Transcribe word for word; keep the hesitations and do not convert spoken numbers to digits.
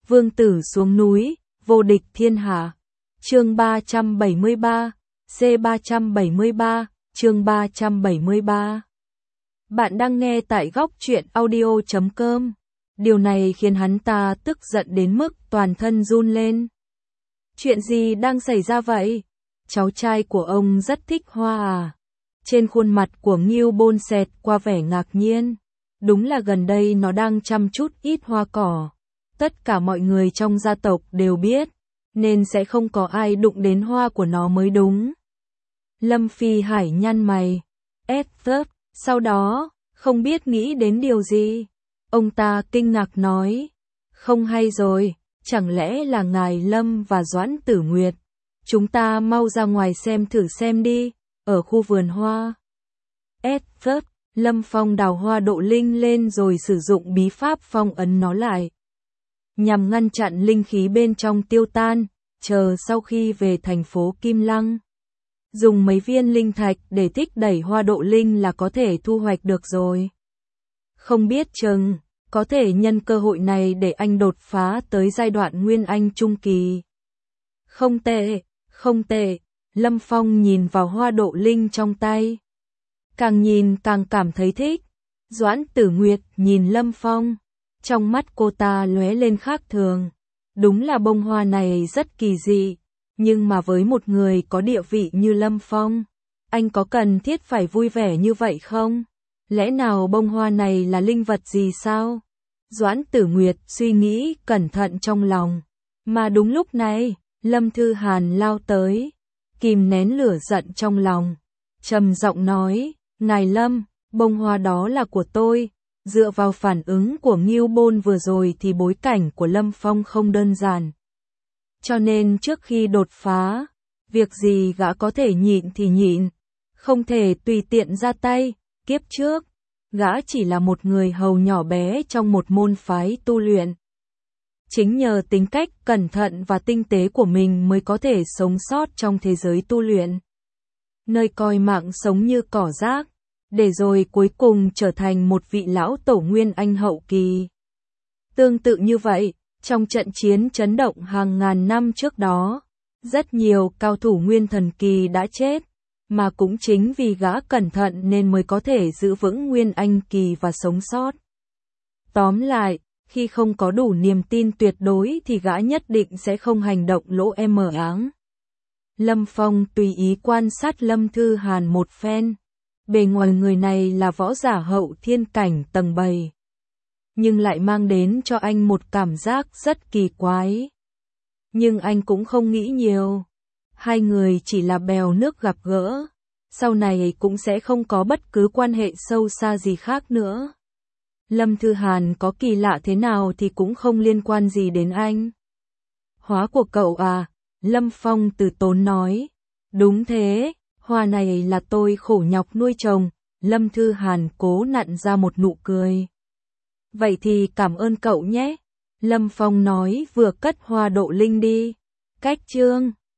vương tử xuống núi, vô địch thiên hạ. Chương ba trăm bảy mươi ba, C ba trăm bảy mươi ba, chương ba trăm bảy mươi ba. Bạn đang nghe tại góc truyện audio chấm com. Điều này khiến hắn ta tức giận đến mức toàn thân run lên. Chuyện gì đang xảy ra vậy? Cháu trai của ông rất thích hoa à? Trên khuôn mặt của Ngưu Bôn xẹt qua vẻ ngạc nhiên. Đúng là gần đây nó đang chăm chút ít hoa cỏ. Tất cả mọi người trong gia tộc đều biết, nên sẽ không có ai đụng đến hoa của nó mới đúng. Lâm Phi Hải nhăn mày. Edward, sau đó, không biết nghĩ đến điều gì. Ông ta kinh ngạc nói. Không hay rồi, chẳng lẽ là ngài Lâm và Doãn Tử Nguyệt? Chúng ta mau ra ngoài xem thử xem đi, ở khu vườn hoa. Edward, Lâm Phong đào hoa độ linh lên rồi sử dụng bí pháp phong ấn nó lại, nhằm ngăn chặn linh khí bên trong tiêu tan, chờ sau khi về thành phố Kim Lăng. Dùng mấy viên linh thạch để thúc đẩy hoa độ linh là có thể thu hoạch được rồi. Không biết chừng, có thể nhân cơ hội này để anh đột phá tới giai đoạn Nguyên Anh Trung Kỳ. Không tệ, không tệ, Lâm Phong nhìn vào hoa độ linh trong tay. Càng nhìn càng cảm thấy thích. Doãn Tử Nguyệt nhìn Lâm Phong. Trong mắt cô ta lóe lên khác thường. Đúng là bông hoa này rất kỳ dị. Nhưng mà với một người có địa vị như Lâm Phong, anh có cần thiết phải vui vẻ như vậy không? Lẽ nào bông hoa này là linh vật gì sao? Doãn Tử Nguyệt suy nghĩ cẩn thận trong lòng. Mà đúng lúc này, Lâm Thư Hàn lao tới, kìm nén lửa giận trong lòng. Trầm giọng nói, ngài Lâm, bông hoa đó là của tôi. Dựa vào phản ứng của Ngưu Bôn vừa rồi thì bối cảnh của Lâm Phong không đơn giản. Cho nên trước khi đột phá, việc gì gã có thể nhịn thì nhịn, không thể tùy tiện ra tay. Kiếp trước, gã chỉ là một người hầu nhỏ bé trong một môn phái tu luyện. Chính nhờ tính cách cẩn thận và tinh tế của mình mới có thể sống sót trong thế giới tu luyện, nơi coi mạng sống như cỏ rác, để rồi cuối cùng trở thành một vị lão tổ Nguyên Anh hậu kỳ. Tương tự như vậy, trong trận chiến chấn động hàng ngàn năm trước đó, rất nhiều cao thủ Nguyên Thần kỳ đã chết, mà cũng chính vì gã cẩn thận nên mới có thể giữ vững Nguyên Anh kỳ và sống sót. Tóm lại, khi không có đủ niềm tin tuyệt đối thì gã nhất định sẽ không hành động lỗ em mở áng. Lâm Phong tùy ý quan sát Lâm Thư Hàn một phen. Bề ngoài người này là võ giả hậu thiên cảnh tầng bảy, nhưng lại mang đến cho anh một cảm giác rất kỳ quái. Nhưng anh cũng không nghĩ nhiều. Hai người chỉ là bèo nước gặp gỡ, sau này cũng sẽ không có bất cứ quan hệ sâu xa gì khác nữa. Lâm Thư Hàn có kỳ lạ thế nào thì cũng không liên quan gì đến anh. Hóa của cậu à? Lâm Phong từ tốn nói. Đúng thế, hoa này là tôi khổ nhọc nuôi trồng. Lâm Thư Hàn cố nặn ra một nụ cười. Vậy thì cảm ơn cậu nhé. Lâm Phong nói vừa cất hoa độ linh đi. Cách chương